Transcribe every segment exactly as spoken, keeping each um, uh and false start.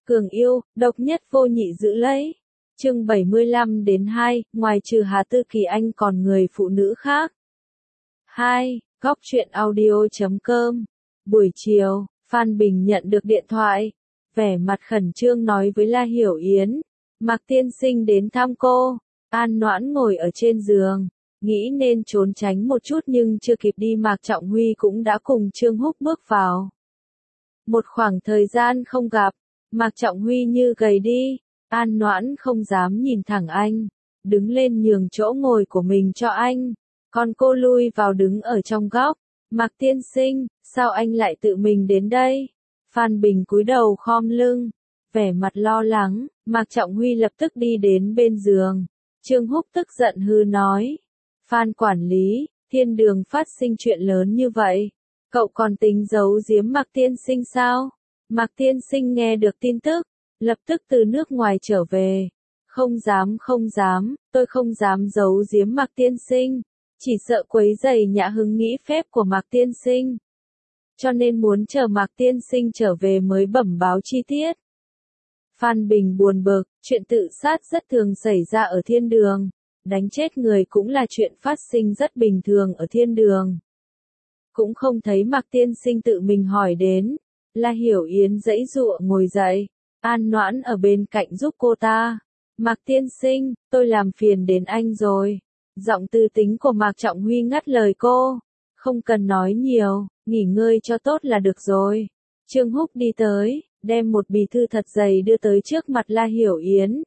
Cường yêu, độc nhất vô nhị giữ lấy. Chương bảy mươi lăm đến hai, ngoài trừ Hà Tư Kỳ anh còn người phụ nữ khác. hai. Góc truyện audio chấm com. Buổi chiều, Phan Bình nhận được điện thoại, vẻ mặt khẩn trương nói với La Hiểu Yến, Mạc tiên sinh đến thăm cô. An Noãn ngồi ở trên giường, nghĩ nên trốn tránh một chút nhưng chưa kịp đi Mạc Trọng Huy cũng đã cùng Trương Húc bước vào. Một khoảng thời gian không gặp, Mạc Trọng Huy như gầy đi, An Noãn không dám nhìn thẳng anh, đứng lên nhường chỗ ngồi của mình cho anh, còn cô lui vào đứng ở trong góc. Mạc tiên sinh, sao anh lại tự mình đến đây? Phan Bình cúi đầu khom lưng, vẻ mặt lo lắng. Mạc Trọng Huy lập tức đi đến bên giường. Trương Húc tức giận hư nói, Phan quản lý, thiên đường phát sinh chuyện lớn như vậy, cậu còn tính giấu giếm Mạc tiên sinh sao? Mạc tiên sinh nghe được tin tức, lập tức từ nước ngoài trở về. Không dám không dám, tôi không dám giấu giếm Mạc tiên sinh, chỉ sợ quấy rầy nhã hứng nghĩ phép của Mạc tiên sinh. Cho nên muốn chờ Mạc tiên sinh trở về mới bẩm báo chi tiết. Phan Bình buồn bực, chuyện tự sát rất thường xảy ra ở thiên đường, đánh chết người cũng là chuyện phát sinh rất bình thường ở thiên đường. Cũng không thấy Mạc tiên sinh tự mình hỏi đến. La Hiểu Yến giãy giụa ngồi dậy, An Noãn ở bên cạnh giúp cô ta. Mạc tiên sinh, tôi làm phiền đến anh rồi. Giọng tư tính của Mạc Trọng Huy ngắt lời cô. Không cần nói nhiều, nghỉ ngơi cho tốt là được rồi. Trương Húc đi tới, đem một bì thư thật dày đưa tới trước mặt La Hiểu Yến.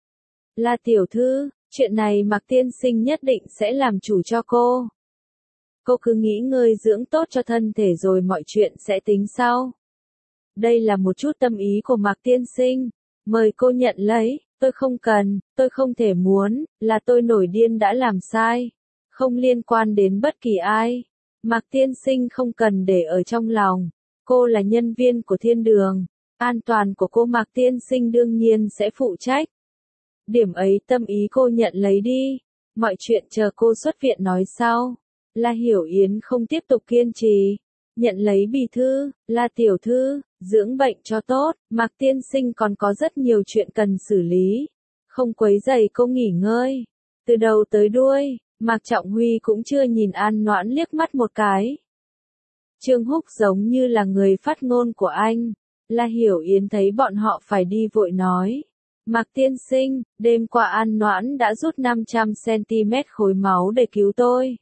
La tiểu thư, chuyện này Mạc tiên sinh nhất định sẽ làm chủ cho cô. Cô cứ nghỉ ngơi dưỡng tốt cho thân thể rồi mọi chuyện sẽ tính sau. Đây là một chút tâm ý của Mạc tiên sinh, mời cô nhận lấy. Tôi không cần, tôi không thể muốn, là tôi nổi điên đã làm sai, không liên quan đến bất kỳ ai. Mạc tiên sinh không cần để ở trong lòng, cô là nhân viên của thiên đường, an toàn của cô Mạc tiên sinh đương nhiên sẽ phụ trách. Điểm ấy tâm ý cô nhận lấy đi, mọi chuyện chờ cô xuất viện nói sau. La Hiểu Yến không tiếp tục kiên trì, nhận lấy bì thư. La tiểu thư, dưỡng bệnh cho tốt, Mạc tiên sinh còn có rất nhiều chuyện cần xử lý, không quấy rầy cô nghỉ ngơi. Từ đầu tới đuôi, Mạc Trọng Huy cũng chưa nhìn An Noãn liếc mắt một cái. Trương Húc giống như là người phát ngôn của anh. La Hiểu Yến thấy bọn họ phải đi vội nói, Mạc tiên sinh, đêm qua An Noãn đã rút năm trăm xăng-ti-mét khối máu để cứu tôi.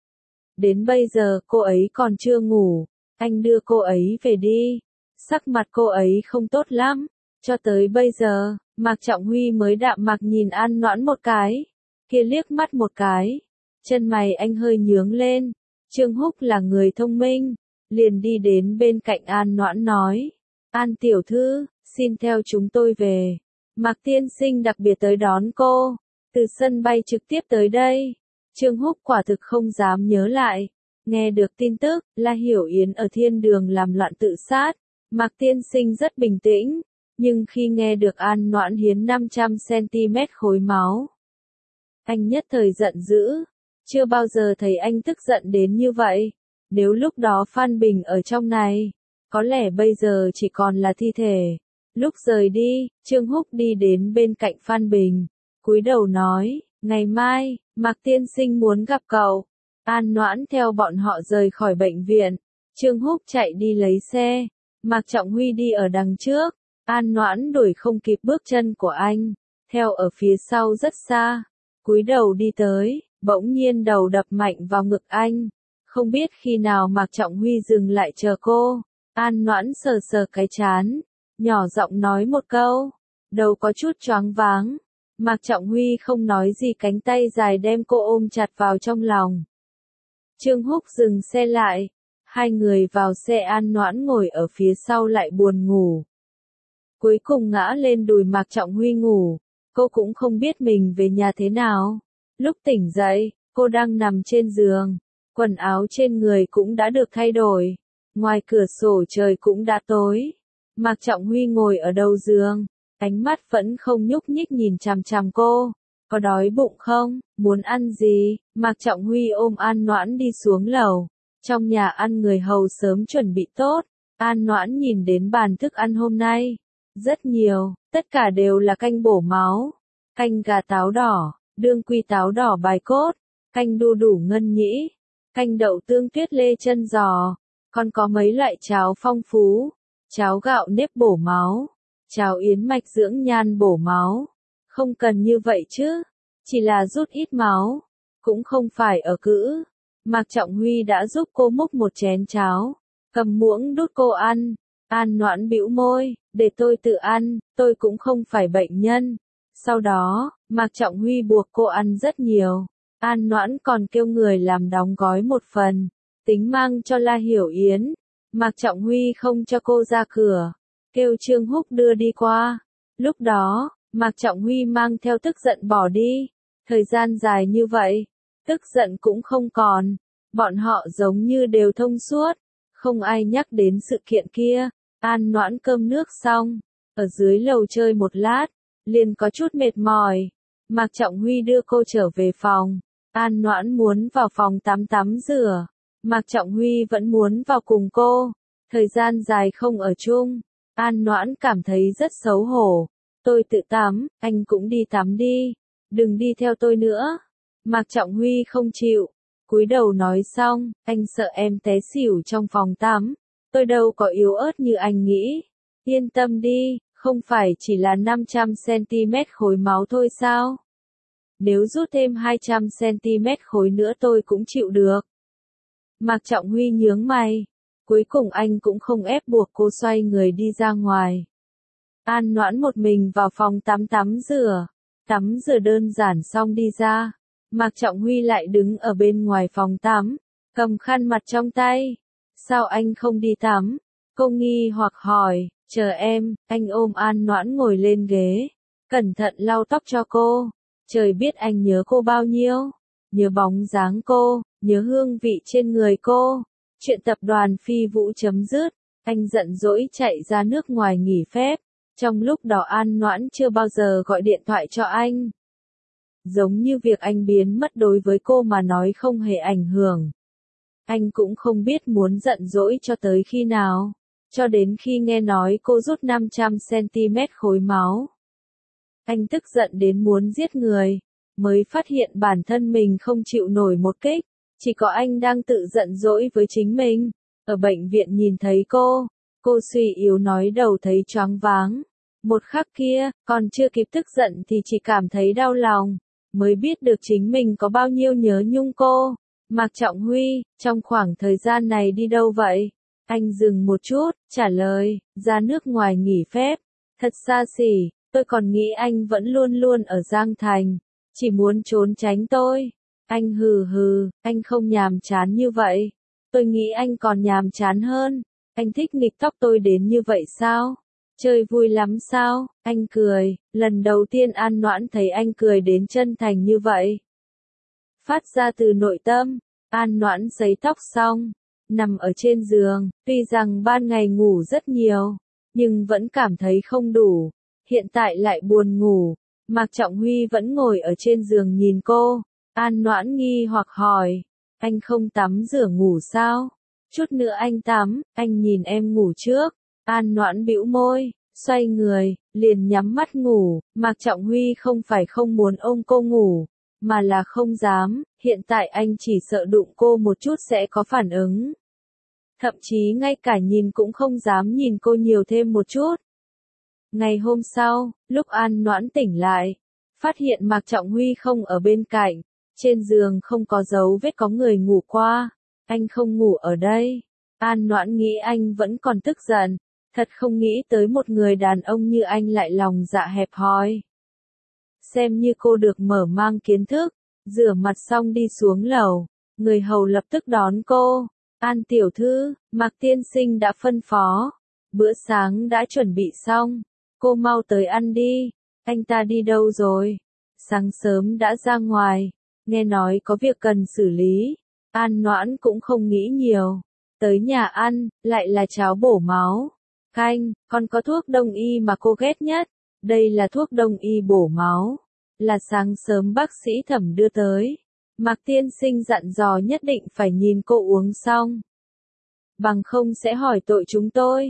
Đến bây giờ cô ấy còn chưa ngủ, anh đưa cô ấy về đi. Sắc mặt cô ấy không tốt lắm. Cho tới bây giờ, Mạc Trọng Huy mới đạm mạc nhìn An Noãn một cái, kia liếc mắt một cái. Chân mày anh hơi nhướng lên. Trương Húc là người thông minh, liền đi đến bên cạnh An Noãn nói, An tiểu thư, xin theo chúng tôi về. Mạc tiên sinh đặc biệt tới đón cô, từ sân bay trực tiếp tới đây. Trương Húc quả thực không dám nhớ lại. Nghe được tin tức, La Hiểu Yến ở thiên đường làm loạn tự sát, Mạc tiên sinh rất bình tĩnh, nhưng khi nghe được An Noãn hiến năm trăm xăng-ti-mét khối máu, anh nhất thời giận dữ, chưa bao giờ thấy anh tức giận đến như vậy. Nếu lúc đó Phan Bình ở trong này, có lẽ bây giờ chỉ còn là thi thể. Lúc rời đi, Trương Húc đi đến bên cạnh Phan Bình, cúi đầu nói, ngày mai, Mạc tiên sinh muốn gặp cậu. An Noãn theo bọn họ rời khỏi bệnh viện, Trương Húc chạy đi lấy xe, Mạc Trọng Huy đi ở đằng trước, An Noãn đuổi không kịp bước chân của anh, theo ở phía sau rất xa, cúi đầu đi tới, bỗng nhiên đầu đập mạnh vào ngực anh, không biết khi nào Mạc Trọng Huy dừng lại chờ cô. An Noãn sờ sờ cái trán, nhỏ giọng nói một câu, đầu có chút choáng váng. Mạc Trọng Huy không nói gì, cánh tay dài đem cô ôm chặt vào trong lòng. Trương Húc dừng xe lại, hai người vào xe. An Noãn ngồi ở phía sau lại buồn ngủ. Cuối cùng ngã lên đùi Mạc Trọng Huy ngủ, cô cũng không biết mình về nhà thế nào. Lúc tỉnh dậy, cô đang nằm trên giường, quần áo trên người cũng đã được thay đổi, ngoài cửa sổ trời cũng đã tối. Mạc Trọng Huy ngồi ở đầu giường, ánh mắt vẫn không nhúc nhích nhìn chằm chằm cô. Có đói bụng không? Muốn ăn gì? Mạc Trọng Huy ôm An Noãn đi xuống lầu. Trong nhà ăn người hầu sớm chuẩn bị tốt. An Noãn nhìn đến bàn thức ăn hôm nay, Rất nhiều, tất cả đều là canh bổ máu. Canh gà táo đỏ, đương quy táo đỏ bài cốt, canh đu đủ ngân nhĩ, canh đậu tương tuyết lê chân giò, còn có mấy loại cháo phong phú, cháo gạo nếp bổ máu, cháo yến mạch dưỡng nhan bổ máu. Không cần như vậy chứ, chỉ là rút ít máu, cũng không phải ở cữ. Mạc Trọng Huy đã giúp cô múc một chén cháo, cầm muỗng đút cô ăn. An Noãn bĩu môi, để tôi tự ăn, tôi cũng không phải bệnh nhân. Sau đó, Mạc Trọng Huy buộc cô ăn rất nhiều. An Noãn còn kêu người làm đóng gói một phần, tính mang cho La Hiểu Yến. Mạc Trọng Huy không cho cô ra cửa, kêu Trương Húc đưa đi qua. Lúc đó, Mạc Trọng Huy mang theo tức giận bỏ đi. Thời gian dài như vậy, tức giận cũng không còn. Bọn họ giống như đều thông suốt, không ai nhắc đến sự kiện kia. An Noãn cơm nước xong, ở dưới lầu chơi một lát, liền có chút mệt mỏi. Mạc Trọng Huy đưa cô trở về phòng. An Noãn muốn vào phòng tắm tắm rửa. Mạc Trọng Huy vẫn muốn vào cùng cô. Thời gian dài không ở chung, An Noãn cảm thấy rất xấu hổ. Tôi tự tắm, anh cũng đi tắm đi. Đừng đi theo tôi nữa. Mạc Trọng Huy không chịu. Cúi đầu nói xong, anh sợ em té xỉu trong phòng tắm. Tôi đâu có yếu ớt như anh nghĩ. Yên tâm đi, không phải chỉ là năm trăm xăng-ti-mét khối máu thôi sao? Nếu rút thêm hai trăm xăng-ti-mét khối nữa tôi cũng chịu được. Mạc Trọng Huy nhướng mày. Cuối cùng anh cũng không ép buộc cô xoay người đi ra ngoài. An Noãn một mình vào phòng tắm tắm rửa. Tắm rửa đơn giản xong đi ra. Mạc Trọng Huy lại đứng ở bên ngoài phòng tắm, cầm khăn mặt trong tay. Sao anh không đi tắm? Cô nghi hoặc hỏi. Chờ em, anh ôm An Noãn ngồi lên ghế, cẩn thận lau tóc cho cô. Trời biết anh nhớ cô bao nhiêu. Nhớ bóng dáng cô, nhớ hương vị trên người cô. Chuyện tập đoàn Phi Vũ chấm dứt. Anh giận dỗi chạy ra nước ngoài nghỉ phép. Trong lúc đó An Noãn chưa bao giờ gọi điện thoại cho anh. Giống như việc anh biến mất đối với cô mà nói không hề ảnh hưởng. Anh cũng không biết muốn giận dỗi cho tới khi nào. Cho đến khi nghe nói cô rút năm trăm xăng-ti-mét khối máu. Anh tức giận đến muốn giết người. Mới phát hiện bản thân mình không chịu nổi một kích. Chỉ có anh đang tự giận dỗi với chính mình. Ở bệnh viện nhìn thấy cô. Cô suy yếu nói đầu thấy choáng váng. Một khắc kia, còn chưa kịp tức giận thì chỉ cảm thấy đau lòng. Mới biết được chính mình có bao nhiêu nhớ nhung cô. Mạc Trọng Huy, trong khoảng thời gian này đi đâu vậy? Anh dừng một chút, trả lời, ra nước ngoài nghỉ phép. Thật xa xỉ, tôi còn nghĩ anh vẫn luôn luôn ở Giang Thành. Chỉ muốn trốn tránh tôi. Anh hừ hừ, anh không nhàm chán như vậy. Tôi nghĩ anh còn nhàm chán hơn. Anh thích nghịch tóc tôi đến như vậy sao? Chơi vui lắm sao? Anh cười, lần đầu tiên An Noãn thấy anh cười đến chân thành như vậy. Phát ra từ nội tâm, An Noãn sấy tóc xong, nằm ở trên giường, tuy rằng ban ngày ngủ rất nhiều, nhưng vẫn cảm thấy không đủ, hiện tại lại buồn ngủ. Mạc Trọng Huy vẫn ngồi ở trên giường nhìn cô. An Noãn nghi hoặc hỏi, anh không tắm rửa ngủ sao? Chút nữa anh tắm, anh nhìn em ngủ trước. An Noãn bĩu môi, xoay người, liền nhắm mắt ngủ. Mạc Trọng Huy không phải không muốn ôm cô ngủ, mà là không dám. Hiện tại anh chỉ sợ đụng cô một chút sẽ có phản ứng. Thậm chí ngay cả nhìn cũng không dám nhìn cô nhiều thêm một chút. Ngày hôm sau, lúc An Noãn tỉnh lại, phát hiện Mạc Trọng Huy không ở bên cạnh. Trên giường không có dấu vết có người ngủ qua. Anh không ngủ ở đây. An Noãn nghĩ anh vẫn còn tức giận. Thật không nghĩ tới một người đàn ông như anh lại lòng dạ hẹp hòi. Xem như cô được mở mang kiến thức. Rửa mặt xong đi xuống lầu. Người hầu lập tức đón cô. An tiểu thư, Mạc tiên sinh đã phân phó. Bữa sáng đã chuẩn bị xong. Cô mau tới ăn đi. Anh ta đi đâu rồi? Sáng sớm đã ra ngoài. Nghe nói có việc cần xử lý. An Noãn cũng không nghĩ nhiều. Tới nhà ăn, lại là cháo bổ máu. Canh, còn có thuốc đông y mà cô ghét nhất. Đây là thuốc đông y bổ máu. Là sáng sớm bác sĩ Thẩm đưa tới. Mạc tiên sinh dặn dò nhất định phải nhìn cô uống xong. Bằng không sẽ hỏi tội chúng tôi.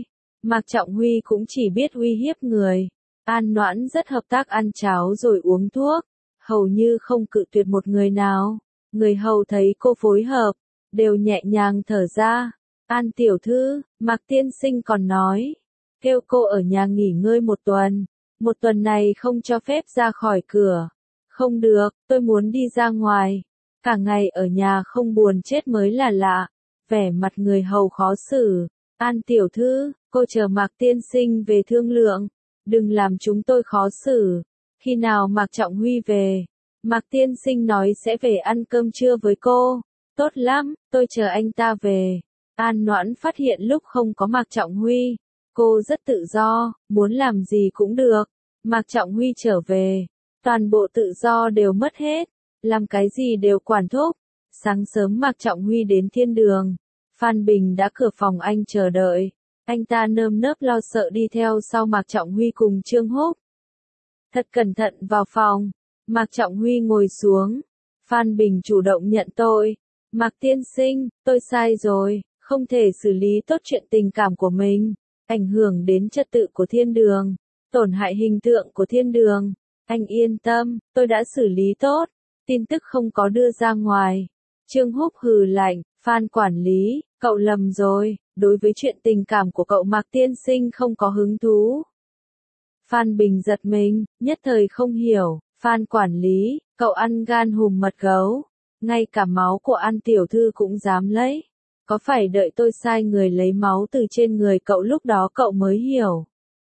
Mạc Trọng Huy cũng chỉ biết uy hiếp người. An Noãn rất hợp tác ăn cháo rồi uống thuốc, hầu như không cự tuyệt một người nào. Người hầu thấy cô phối hợp, đều nhẹ nhàng thở ra. An tiểu thư, Mạc tiên sinh còn nói, kêu cô ở nhà nghỉ ngơi một tuần. Một tuần này không cho phép ra khỏi cửa. Không được, tôi muốn đi ra ngoài. Cả ngày ở nhà không buồn chết mới là lạ. Vẻ mặt người hầu khó xử. An tiểu thư, cô chờ Mạc tiên sinh về thương lượng. Đừng làm chúng tôi khó xử. Khi nào Mạc Trọng Huy về? Mạc tiên sinh nói sẽ về ăn cơm trưa với cô. Tốt lắm, tôi chờ anh ta về. An Noãn phát hiện lúc không có Mạc Trọng Huy, cô rất tự do, muốn làm gì cũng được. Mạc Trọng Huy trở về, toàn bộ tự do đều mất hết, làm cái gì đều quản thúc. Sáng sớm Mạc Trọng Huy đến thiên đường, Phan Bình đã cửa phòng anh chờ đợi. Anh ta nơm nớp lo sợ đi theo sau Mạc Trọng Huy cùng Trương Húc. Thật cẩn thận vào phòng, Mạc Trọng Huy ngồi xuống. Phan Bình chủ động nhận tội. Mạc tiên sinh, tôi sai rồi, không thể xử lý tốt chuyện tình cảm của mình, ảnh hưởng đến trật tự của thiên đường, tổn hại hình tượng của thiên đường. Anh yên tâm, tôi đã xử lý tốt, tin tức không có đưa ra ngoài. Trương Húc hừ lạnh, Phan quản lý, cậu lầm rồi, đối với chuyện tình cảm của cậu Mạc tiên sinh không có hứng thú. Phan Bình giật mình, nhất thời không hiểu, Phan quản lý, cậu ăn gan hùm mật gấu, ngay cả máu của An tiểu thư cũng dám lấy. Có phải đợi tôi sai người lấy máu từ trên người cậu lúc đó cậu mới hiểu?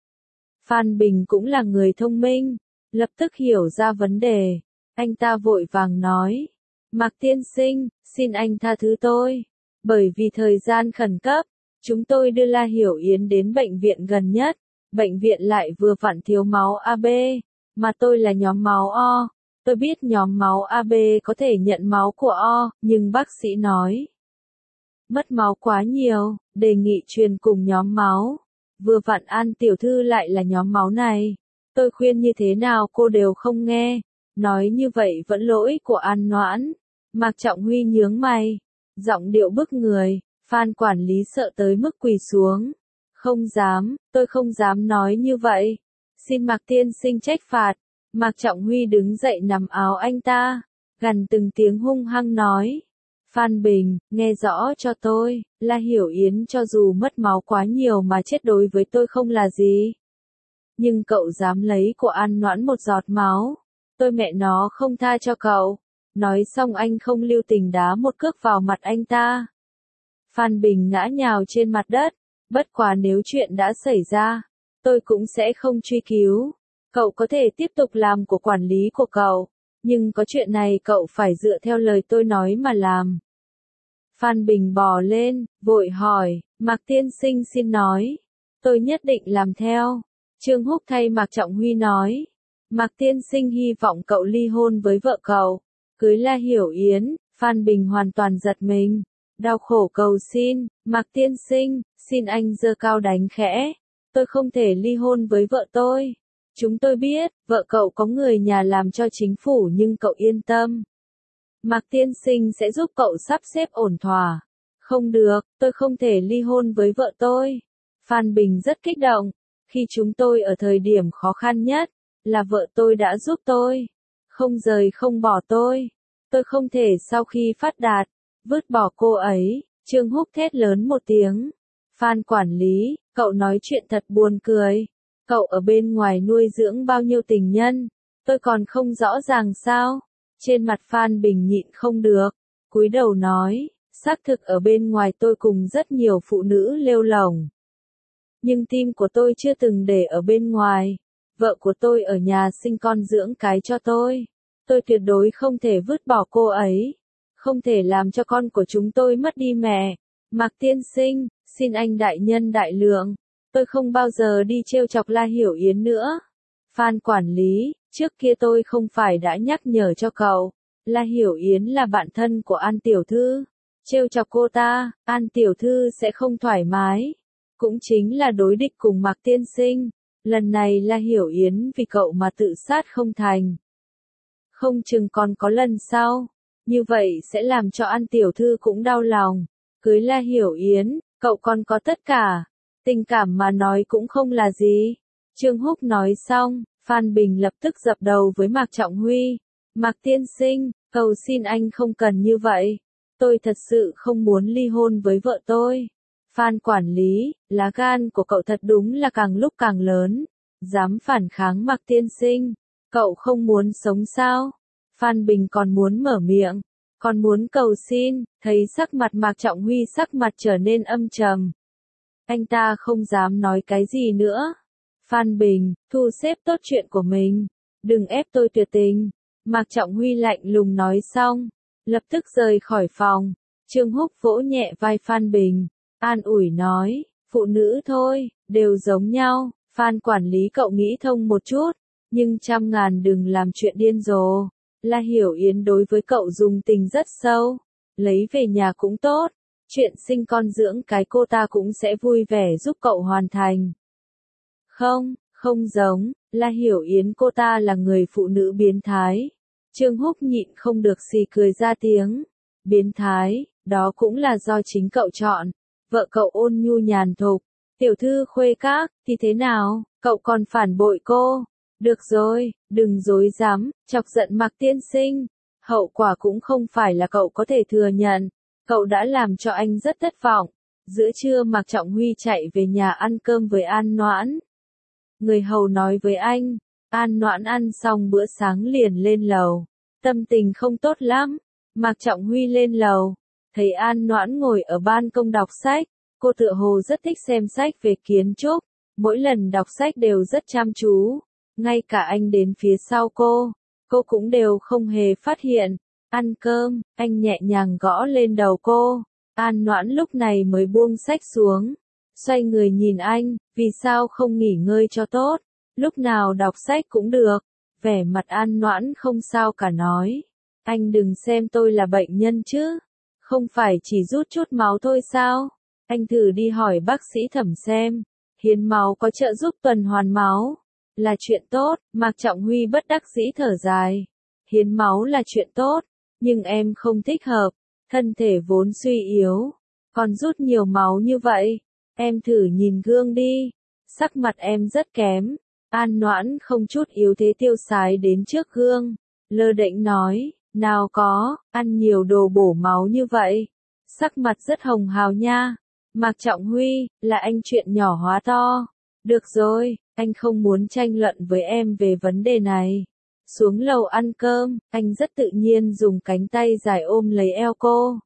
Phan Bình cũng là người thông minh, lập tức hiểu ra vấn đề. Anh ta vội vàng nói, Mạc tiên sinh, xin anh tha thứ tôi. Bởi vì thời gian khẩn cấp, chúng tôi đưa La Hiểu Yến đến bệnh viện gần nhất. Bệnh viện lại vừa vặn thiếu máu a bê, mà tôi là nhóm máu O. Tôi biết nhóm máu a bê có thể nhận máu của O, nhưng bác sĩ nói mất máu quá nhiều, đề nghị truyền cùng nhóm máu. Vừa vặn An tiểu thư lại là nhóm máu này. Tôi khuyên như thế nào cô đều không nghe. Nói như vậy vẫn lỗi của An Noãn. Mạc Trọng Huy nhướng mày, giọng điệu bức người. Phan quản lý sợ tới mức quỳ xuống. Không dám, tôi không dám nói như vậy. Xin Mạc tiên sinh trách phạt. Mạc Trọng Huy đứng dậy nắm áo anh ta, gằn từng tiếng hung hăng nói. Phan Bình, nghe rõ cho tôi, La Hiểu Yến cho dù mất máu quá nhiều mà chết đối với tôi không là gì. Nhưng cậu dám lấy của An Noãn một giọt máu, tôi mẹ nó không tha cho cậu. Nói xong anh không lưu tình đá một cước vào mặt anh ta. Phan Bình ngã nhào trên mặt đất, bất quá nếu chuyện đã xảy ra, tôi cũng sẽ không truy cứu. Cậu có thể tiếp tục làm của quản lý của cậu, nhưng có chuyện này cậu phải dựa theo lời tôi nói mà làm. Phan Bình bò lên, vội hỏi, Mạc tiên sinh xin nói. Tôi nhất định làm theo. Trương Húc thay Mạc Trọng Huy nói. Mạc tiên sinh hy vọng cậu ly hôn với vợ cậu, cưới La Hiểu Yến. Phan Bình hoàn toàn giật mình, đau khổ cầu xin, Mạc tiên sinh, xin anh giơ cao đánh khẽ. Tôi không thể ly hôn với vợ tôi. Chúng tôi biết, vợ cậu có người nhà làm cho chính phủ nhưng cậu yên tâm. Mạc tiên sinh sẽ giúp cậu sắp xếp ổn thỏa. Không được, tôi không thể ly hôn với vợ tôi. Phan Bình rất kích động. Khi chúng tôi ở thời điểm khó khăn nhất, là vợ tôi đã giúp tôi. Không rời không bỏ tôi. Tôi không thể sau khi phát đạt, vứt bỏ cô ấy. Trương Húc thét lớn một tiếng. Phan quản lý, cậu nói chuyện thật buồn cười. Cậu ở bên ngoài nuôi dưỡng bao nhiêu tình nhân, tôi còn không rõ ràng sao? Trên mặt Phan Bình nhịn không được, cúi đầu nói, xác thực ở bên ngoài tôi cùng rất nhiều phụ nữ lêu lổng. Nhưng tim của tôi chưa từng để ở bên ngoài. Vợ của tôi ở nhà sinh con dưỡng cái cho tôi. Tôi tuyệt đối không thể vứt bỏ cô ấy. Không thể làm cho con của chúng tôi mất đi mẹ. Mạc tiên sinh, xin anh đại nhân đại lượng. Tôi không bao giờ đi trêu chọc La Hiểu Yến nữa. Phan quản lý, trước kia tôi không phải đã nhắc nhở cho cậu. La Hiểu Yến là bạn thân của An tiểu thư. Trêu chọc cô ta, An tiểu thư sẽ không thoải mái. Cũng chính là đối địch cùng Mạc tiên sinh. Lần này La Hiểu Yến vì cậu mà tự sát không thành. Không chừng còn có lần sau. Như vậy sẽ làm cho An tiểu thư cũng đau lòng. Cưới La Hiểu Yến, cậu còn có tất cả. Tình cảm mà nói cũng không là gì. Trương Húc nói xong, Phan Bình lập tức dập đầu với Mạc Trọng Huy. Mạc tiên sinh, cầu xin anh không cần như vậy. Tôi thật sự không muốn ly hôn với vợ tôi. Phan quản lý, lá gan của cậu thật đúng là càng lúc càng lớn. Dám phản kháng Mạc tiên sinh. Cậu không muốn sống sao? Phan Bình còn muốn mở miệng, còn muốn cầu xin, thấy sắc mặt Mạc Trọng Huy sắc mặt trở nên âm trầm. Anh ta không dám nói cái gì nữa. Phan Bình, thu xếp tốt chuyện của mình. Đừng ép tôi tuyệt tình. Mạc Trọng Huy lạnh lùng nói xong, lập tức rời khỏi phòng. Trương Húc vỗ nhẹ vai Phan Bình, an ủi nói, phụ nữ thôi, đều giống nhau. Phan quản lý cậu nghĩ thông một chút, nhưng trăm ngàn đừng làm chuyện điên rồ. La Hiểu Yến đối với cậu dùng tình rất sâu, lấy về nhà cũng tốt, chuyện sinh con dưỡng cái cô ta cũng sẽ vui vẻ giúp cậu hoàn thành. Không, không giống, La Hiểu Yến cô ta là người phụ nữ biến thái. Trương Húc nhịn không được xì cười ra tiếng. Biến thái, đó cũng là do chính cậu chọn. Vợ cậu ôn nhu nhàn thục, tiểu thư khuê các, thì thế nào, cậu còn phản bội cô. Được rồi, đừng dối dám, chọc giận Mạc tiên sinh. Hậu quả cũng không phải là cậu có thể thừa nhận. Cậu đã làm cho anh rất thất vọng. Giữa trưa Mạc Trọng Huy chạy về nhà ăn cơm với An Noãn. Người hầu nói với anh, An Noãn ăn xong bữa sáng liền lên lầu. Tâm tình không tốt lắm. Mạc Trọng Huy lên lầu, thấy An Noãn ngồi ở ban công đọc sách. Cô tựa hồ rất thích xem sách về kiến trúc. Mỗi lần đọc sách đều rất chăm chú. Ngay cả anh đến phía sau cô, cô cũng đều không hề phát hiện. Ăn cơm, anh nhẹ nhàng gõ lên đầu cô. An Noãn lúc này mới buông sách xuống. Xoay người nhìn anh, vì sao không nghỉ ngơi cho tốt, lúc nào đọc sách cũng được. Vẻ mặt An Noãn không sao cả nói. Anh đừng xem tôi là bệnh nhân chứ. Không phải chỉ rút chút máu thôi sao? Anh thử đi hỏi bác sĩ Thẩm xem. Hiến máu có trợ giúp tuần hoàn máu. Là chuyện tốt, Mạc Trọng Huy bất đắc dĩ thở dài. Hiến máu là chuyện tốt, nhưng em không thích hợp. Thân thể vốn suy yếu, còn rút nhiều máu như vậy. Em thử nhìn gương đi. Sắc mặt em rất kém. An Noãn không chút yếu thế tiêu sái đến trước gương. Lơ đễnh nói, nào có, ăn nhiều đồ bổ máu như vậy. Sắc mặt rất hồng hào nha. Mạc Trọng Huy, là anh chuyện nhỏ hóa to. Được rồi, anh không muốn tranh luận với em về vấn đề này. Xuống lầu ăn cơm, anh rất tự nhiên dùng cánh tay dài ôm lấy eo cô.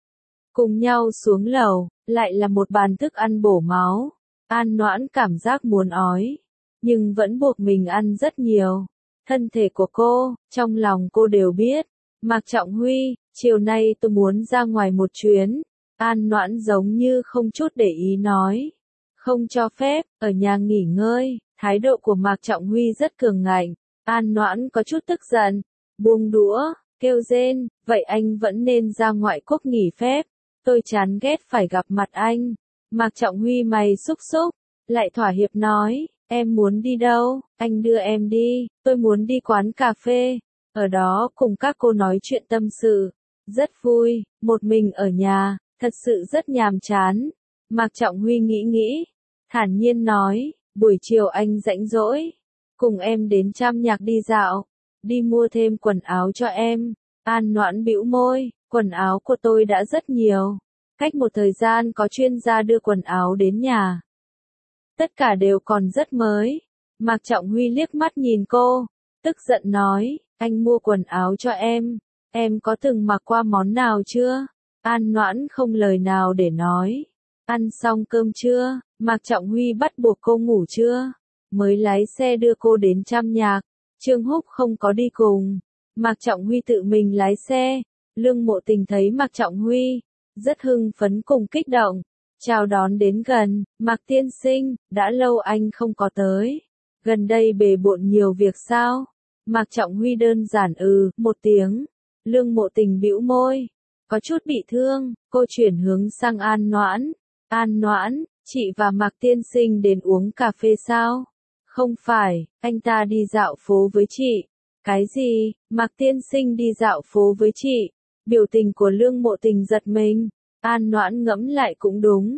Cùng nhau xuống lầu, lại là một bàn thức ăn bổ máu. An Noãn cảm giác muốn ói, nhưng vẫn buộc mình ăn rất nhiều. Thân thể của cô, trong lòng cô đều biết. Mạc Trọng Huy, chiều nay tôi muốn ra ngoài một chuyến. An Noãn giống như không chút để ý nói. Không cho phép, ở nhà nghỉ ngơi. Thái độ của Mạc Trọng Huy rất cường ngạnh. An Noãn có chút tức giận, buông đũa, kêu rên, vậy anh vẫn nên ra ngoại quốc nghỉ phép. Tôi chán ghét phải gặp mặt anh. Mạc Trọng Huy mày xúc xúc, lại thỏa hiệp nói, em muốn đi đâu, anh đưa em đi, tôi muốn đi quán cà phê, ở đó cùng các cô nói chuyện tâm sự. Rất vui, một mình ở nhà, thật sự rất nhàm chán. Mạc Trọng Huy nghĩ nghĩ, thản nhiên nói, buổi chiều anh rảnh rỗi, cùng em đến Trăm Nhạc đi dạo, đi mua thêm quần áo cho em. An Noãn bĩu môi, quần áo của tôi đã rất nhiều. Cách một thời gian có chuyên gia đưa quần áo đến nhà. Tất cả đều còn rất mới. Mạc Trọng Huy liếc mắt nhìn cô, tức giận nói, anh mua quần áo cho em, em có từng mặc qua món nào chưa? An Noãn không lời nào để nói. Ăn xong cơm trưa, Mạc Trọng Huy bắt buộc cô ngủ trưa, mới lái xe đưa cô đến Trăm Nhạc. Trương Húc không có đi cùng, Mạc Trọng Huy tự mình lái xe. Lương Mộ Tình thấy Mạc Trọng Huy, rất hưng phấn cùng kích động, chào đón đến gần. Mạc tiên sinh, đã lâu anh không có tới, gần đây bề bộn nhiều việc sao? Mạc Trọng Huy đơn giản ừ một tiếng. Lương Mộ Tình bĩu môi, có chút bị thương. Cô chuyển hướng sang An Noãn. An Noãn, chị và Mạc tiên sinh đến uống cà phê sao? Không phải, anh ta đi dạo phố với chị. Cái gì? Mạc tiên sinh đi dạo phố với chị? Biểu tình của Lương Mộ Tình giật mình. An Noãn ngẫm lại cũng đúng.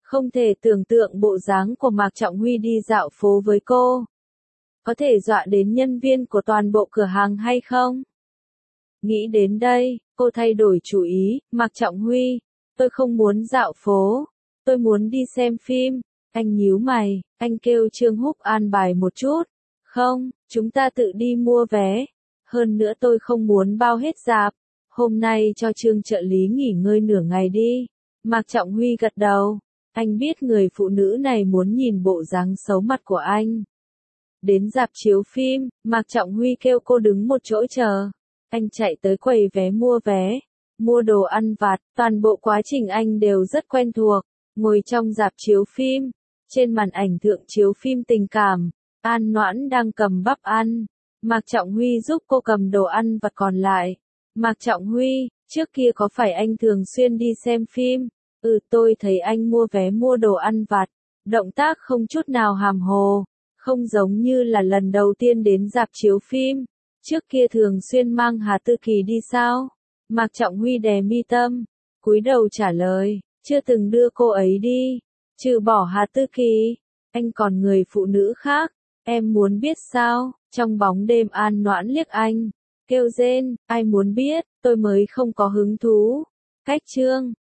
Không thể tưởng tượng bộ dáng của Mạc Trọng Huy đi dạo phố với cô. Có thể dọa đến nhân viên của toàn bộ cửa hàng hay không? Nghĩ đến đây, cô thay đổi chủ ý, Mạc Trọng Huy, tôi không muốn dạo phố, tôi muốn đi xem phim. Anh nhíu mày, anh kêu Trương Húc an bài một chút. Không, chúng ta tự đi mua vé. Hơn nữa tôi không muốn bao hết rạp. Hôm nay cho Trương trợ lý nghỉ ngơi nửa ngày đi. Mạc Trọng Huy gật đầu. Anh biết người phụ nữ này muốn nhìn bộ dáng xấu mặt của anh. Đến rạp chiếu phim, Mạc Trọng Huy kêu cô đứng một chỗ chờ. Anh chạy tới quầy vé mua vé, mua đồ ăn vặt, toàn bộ quá trình anh đều rất quen thuộc. Ngồi trong rạp chiếu phim, trên màn ảnh thượng chiếu phim tình cảm, An Noãn đang cầm bắp ăn. Mạc Trọng Huy giúp cô cầm đồ ăn vặt còn lại. Mạc Trọng Huy, trước kia có phải anh thường xuyên đi xem phim? Ừ, tôi thấy anh mua vé mua đồ ăn vặt, động tác không chút nào hàm hồ, không giống như là lần đầu tiên đến rạp chiếu phim. Trước kia thường xuyên mang Hà Tư Kỳ đi sao? Mạc Trọng Huy đè mi tâm, cúi đầu trả lời, chưa từng đưa cô ấy đi, trừ bỏ Hà Tư Kỳ, anh còn người phụ nữ khác, em muốn biết sao? Trong bóng đêm An Noãn liếc anh, kêu rên, ai muốn biết, tôi mới không có hứng thú. Cách chương